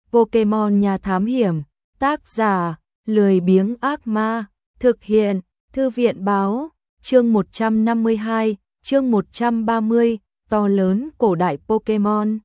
Pokemon Nhà Thám Hiểm, tác giả, lười biếng ác ma, thực hiện, Thư viện báo, chương 152, chương 130, to lớn cổ đại Pokemon.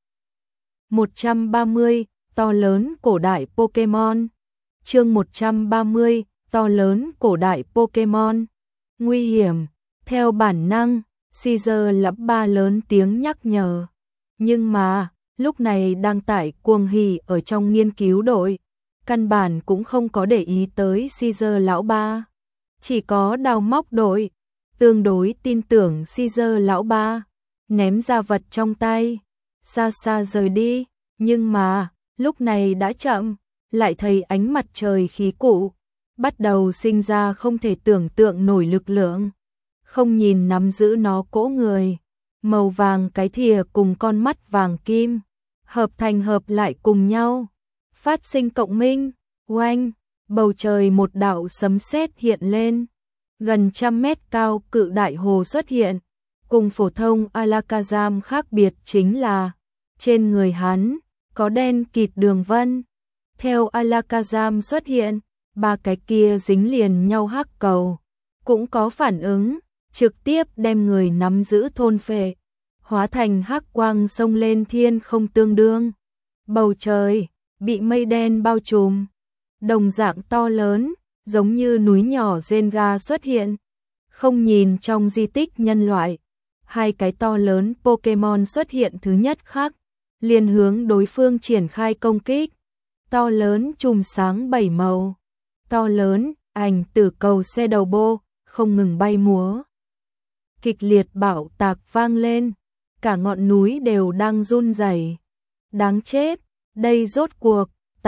130, to lớn cổ đại Pokemon. Chương 130, to lớn cổ đại Pokemon. Nguy hiểm, theo bản năng, Caesar lắp ba lớn tiếng nhắc nhở. Nhưng mà, lúc này đang tại cuồng hỉ ở trong nghiên cứu đội, căn bản cũng không có để ý tới Caesar lão ba. Chỉ có đào móc đội, tương đối tin tưởng Caesar lão ba, ném ra vật trong tay, xa xa rời đi, nhưng mà, lúc này đã chậm, lại thấy ánh mặt trời khí cụ, bắt đầu sinh ra không thể tưởng tượng nổi lực lượng. Không nhìn nắm giữ nó cỗ người, màu vàng cái thìa cùng con mắt vàng kim, hợp thành hợp lại cùng nhau, phát sinh cộng minh, oanh, bầu trời một đạo sấm sét hiện lên, gần 100 mét cao cự đại hồ xuất hiện, cùng phổ thông Alakazam khác biệt chính là, trên người hắn, có đen kịt đường vân. Theo Alakazam xuất hiện, ba cái kia dính liền nhau hắc cầu, cũng có phản ứng, trực tiếp đem người nắm giữ thôn phệ, hóa thành hắc quang xông lên thiên không tương đương. Bầu trời, bị mây đen bao trùm, đồng dạng to lớn, giống như núi nhỏ Jenga xuất hiện. Không nhìn trong di tích nhân loại, hai cái to lớn Pokemon xuất hiện thứ nhất khắc, liền hướng đối phương triển khai công kích. To lớn chùm sáng 7 màu, to lớn, ảnh tử cầu xe đầu bô, không ngừng bay múa. Kịch liệt bạo tạc vang lên, cả ngọn núi đều đang run rẩy. Đáng chết, đây rốt cuộc,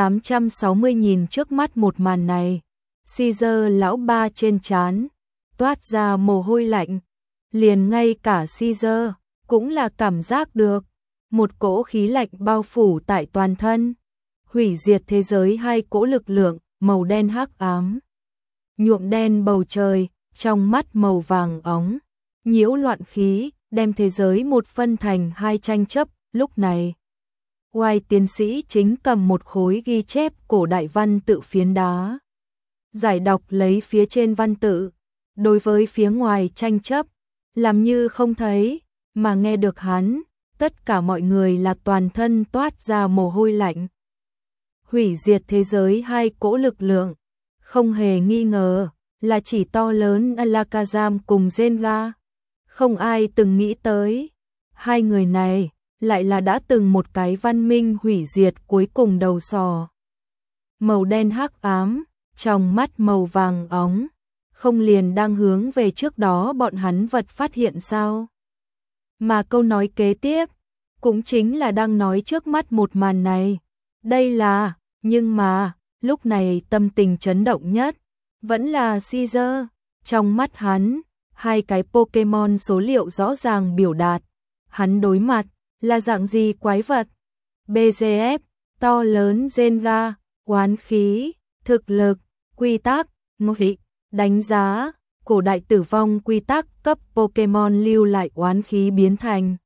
860 nhìn trước mắt một màn này. Caesar lão ba trên trán, toát ra mồ hôi lạnh. Liền ngay cả Caesar, cũng là cảm giác được. Một cỗ khí lạnh bao phủ tại toàn thân. Hủy diệt thế giới hai cỗ lực lượng, màu đen hắc ám. Nhuộm đen bầu trời, trong mắt màu vàng óng. Nhiễu loạn khí, đem thế giới một phân thành hai tranh chấp, lúc này. Oai tiến sĩ chính cầm một khối ghi chép cổ đại văn tự phiến đá. Giải đọc lấy phía trên văn tự, đối với phía ngoài tranh chấp, làm như không thấy, mà nghe được hắn, tất cả mọi người là toàn thân toát ra mồ hôi lạnh. Hủy diệt thế giới hai cỗ lực lượng, không hề nghi ngờ, là chỉ to lớn Alakazam cùng Jenga. Không ai từng nghĩ tới, hai người này lại là đã từng một cái văn minh hủy diệt cuối cùng đầu sò. Màu đen hắc ám, trong mắt màu vàng óng, không liền đang hướng về trước đó bọn hắn vật phát hiện sao? Mà câu nói kế tiếp, cũng chính là đang nói trước mắt một màn này. Đây là, nhưng mà, lúc này tâm tình chấn động nhất, vẫn là Caesar. Trong mắt hắn, hai cái Pokemon số liệu rõ ràng biểu đạt, hắn đối mặt, là dạng gì quái vật. BGF, to lớn Jenga, oán khí, thực lực, quy tắc, ngụy, đánh giá, cổ đại tử vong quy tắc cấp Pokemon lưu lại oán khí biến thành.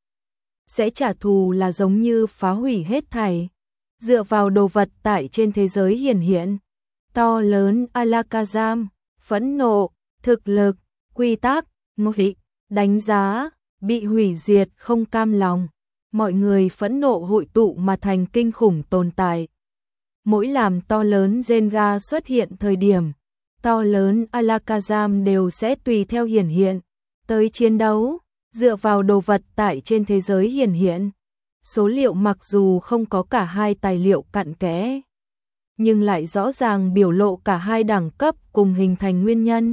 Sẽ trả thù là giống như phá hủy hết thảy. Dựa vào đồ vật tại trên thế giới hiển hiện. To lớn Alakazam, phẫn nộ, thực lực, quy tắc, ngụy, đánh giá, bị hủy diệt không cam lòng. Mọi người phẫn nộ hội tụ mà thành kinh khủng tồn tại. Mỗi làm to lớn Jenga xuất hiện thời điểm, to lớn Alakazam đều sẽ tùy theo hiển hiện, tới chiến đấu, dựa vào đồ vật tại trên thế giới hiển hiện. Số liệu mặc dù không có cả hai tài liệu cặn kẽ, nhưng lại rõ ràng biểu lộ cả hai đẳng cấp cùng hình thành nguyên nhân.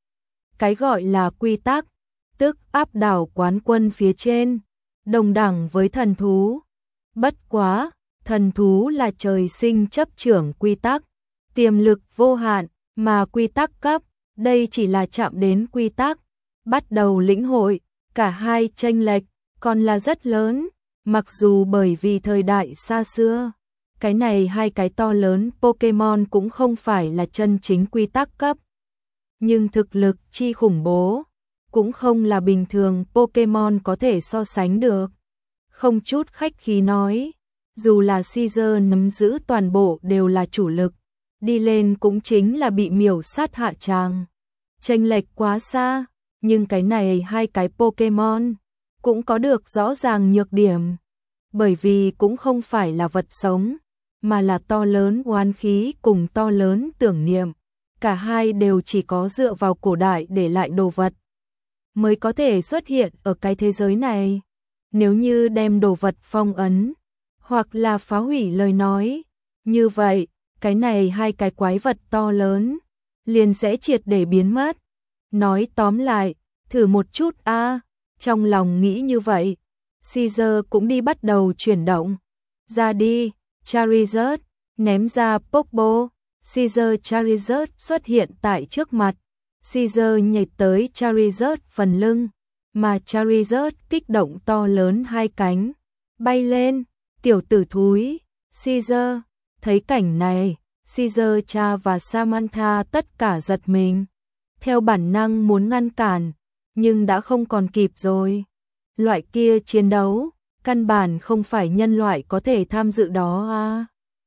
Cái gọi là quy tắc, tức áp đảo quán quân phía trên, đồng đẳng với thần thú. Bất quá, thần thú là trời sinh chấp trưởng quy tắc, tiềm lực vô hạn, mà quy tắc cấp, đây chỉ là chạm đến quy tắc, bắt đầu lĩnh hội, cả hai chênh lệch, còn là rất lớn, mặc dù bởi vì thời đại xa xưa, cái này hai cái to lớn Pokemon cũng không phải là chân chính quy tắc cấp. Nhưng thực lực chi khủng bố, cũng không là bình thường Pokemon có thể so sánh được. Không chút khách khí nói, dù là Caesar nắm giữ toàn bộ đều là chủ lực, đi lên cũng chính là bị miểu sát hạ tràng. Chênh lệch quá xa, nhưng cái này hai cái Pokemon cũng có được rõ ràng nhược điểm, bởi vì cũng không phải là vật sống, mà là to lớn oán khí cùng to lớn tưởng niệm. Cả hai đều chỉ có dựa vào cổ đại để lại đồ vật mới có thể xuất hiện ở cái thế giới này. Nếu như đem đồ vật phong ấn hoặc là phá hủy lời nói, như vậy, cái này hai cái quái vật to lớn liền sẽ triệt để biến mất. Nói tóm lại, thử một chút a. Trong lòng nghĩ như vậy, Caesar cũng đi bắt đầu chuyển động. Ra đi, Charizard, ném ra Pokeball. Caesar Charizard xuất hiện tại trước mặt. Caesar nhảy tới Charizard phần lưng, mà Charizard kích động to lớn hai cánh, bay lên, tiểu tử thúi. Caesar, thấy cảnh này, Caesar cha và Samantha tất cả giật mình. Theo bản năng muốn ngăn cản, nhưng đã không còn kịp rồi. Loại kia chiến đấu, căn bản không phải nhân loại có thể tham dự đó à.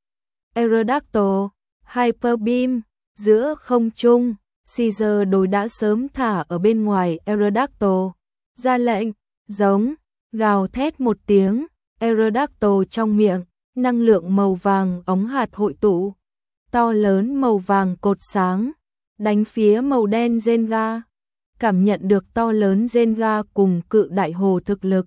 Aerodactyl, Hyper Beam, giữa không trung, Caesar đối đã sớm thả ở bên ngoài Aerodactyl, ra lệnh, giống, gào thét một tiếng, Aerodactyl trong miệng, năng lượng màu vàng ống hạt hội tụ, to lớn màu vàng cột sáng, đánh phía màu đen Zenga. Cảm nhận được to lớn Zenga cùng cự đại hồ thực lực,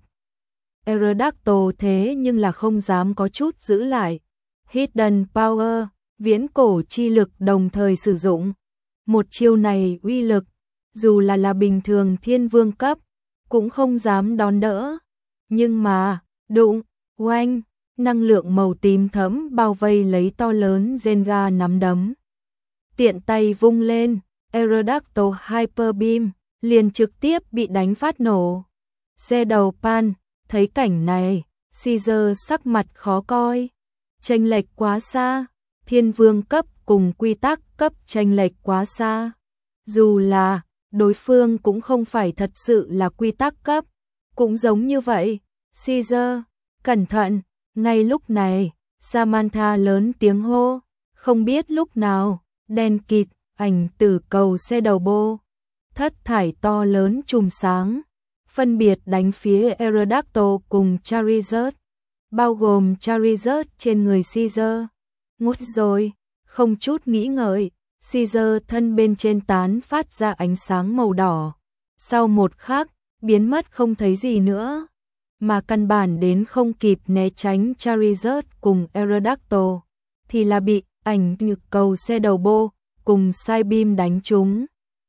Aerodactyl thế nhưng là không dám có chút giữ lại. Hidden Power, viễn cổ chi lực đồng thời sử dụng. Một chiêu này uy lực, dù là bình thường thiên vương cấp, cũng không dám đón đỡ. Nhưng mà, đụng, oanh, năng lượng màu tím thẫm bao vây lấy to lớn Zenga nắm đấm. Tiện tay vung lên, Aerodactyl Hyper Beam liền trực tiếp bị đánh phát nổ. Xe đầu Pan, thấy cảnh này, Caesar sắc mặt khó coi. Chênh lệch quá xa, thiên vương cấp cùng quy tắc cấp chênh lệch quá xa. Dù là, đối phương cũng không phải thật sự là quy tắc cấp, cũng giống như vậy. Caesar, cẩn thận, ngay lúc này, Samantha lớn tiếng hô, không biết lúc nào, đen kịt, ảnh tử cầu xe đầu bô. Thất thải to lớn chùm sáng, phân biệt đánh phía Aerodactyl cùng Charizard, bao gồm Charizard trên người Caesar. Ngút rồi, không chút nghĩ ngợi, Caesar thân bên trên tán phát ra ánh sáng màu đỏ. Sau một khắc, biến mất không thấy gì nữa, mà căn bản đến không kịp né tránh Charizard cùng Aerodactyl, thì là bị ảnh nhược cầu xe đầu bô cùng Psybeam đánh trúng.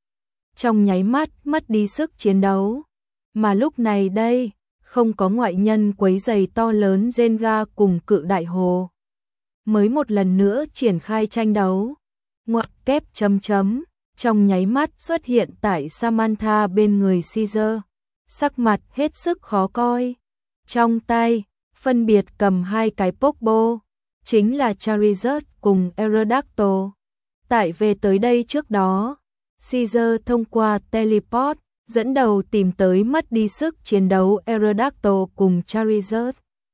Trong nháy mắt mất đi sức chiến đấu, mà lúc này đây, không có ngoại nhân quấy rầy to lớn Zenga cùng cự đại hồ. Mới một lần nữa triển khai tranh đấu, ngoặc kép chấm chấm, trong nháy mắt xuất hiện tại Samantha bên người Caesar, sắc mặt hết sức khó coi. Trong tay, phân biệt cầm hai cái Pokeball, chính là Charizard cùng Aerodactyl. Tại về tới đây trước đó, Caesar thông qua teleport, dẫn đầu tìm tới mất đi sức chiến đấu Aerodactyl cùng Charizard.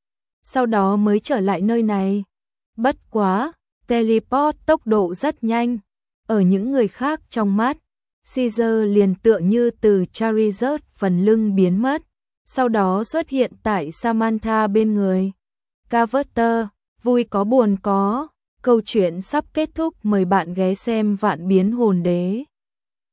Sau đó mới trở lại nơi này. Bất quá, teleport tốc độ rất nhanh. Ở những người khác trong mắt, Caesar liền tựa như từ Charizard phần lưng biến mất, sau đó xuất hiện tại Samantha bên người. Carver, vui có buồn có. Câu chuyện sắp kết thúc, mời bạn ghé xem Vạn Biến Hồn Đế.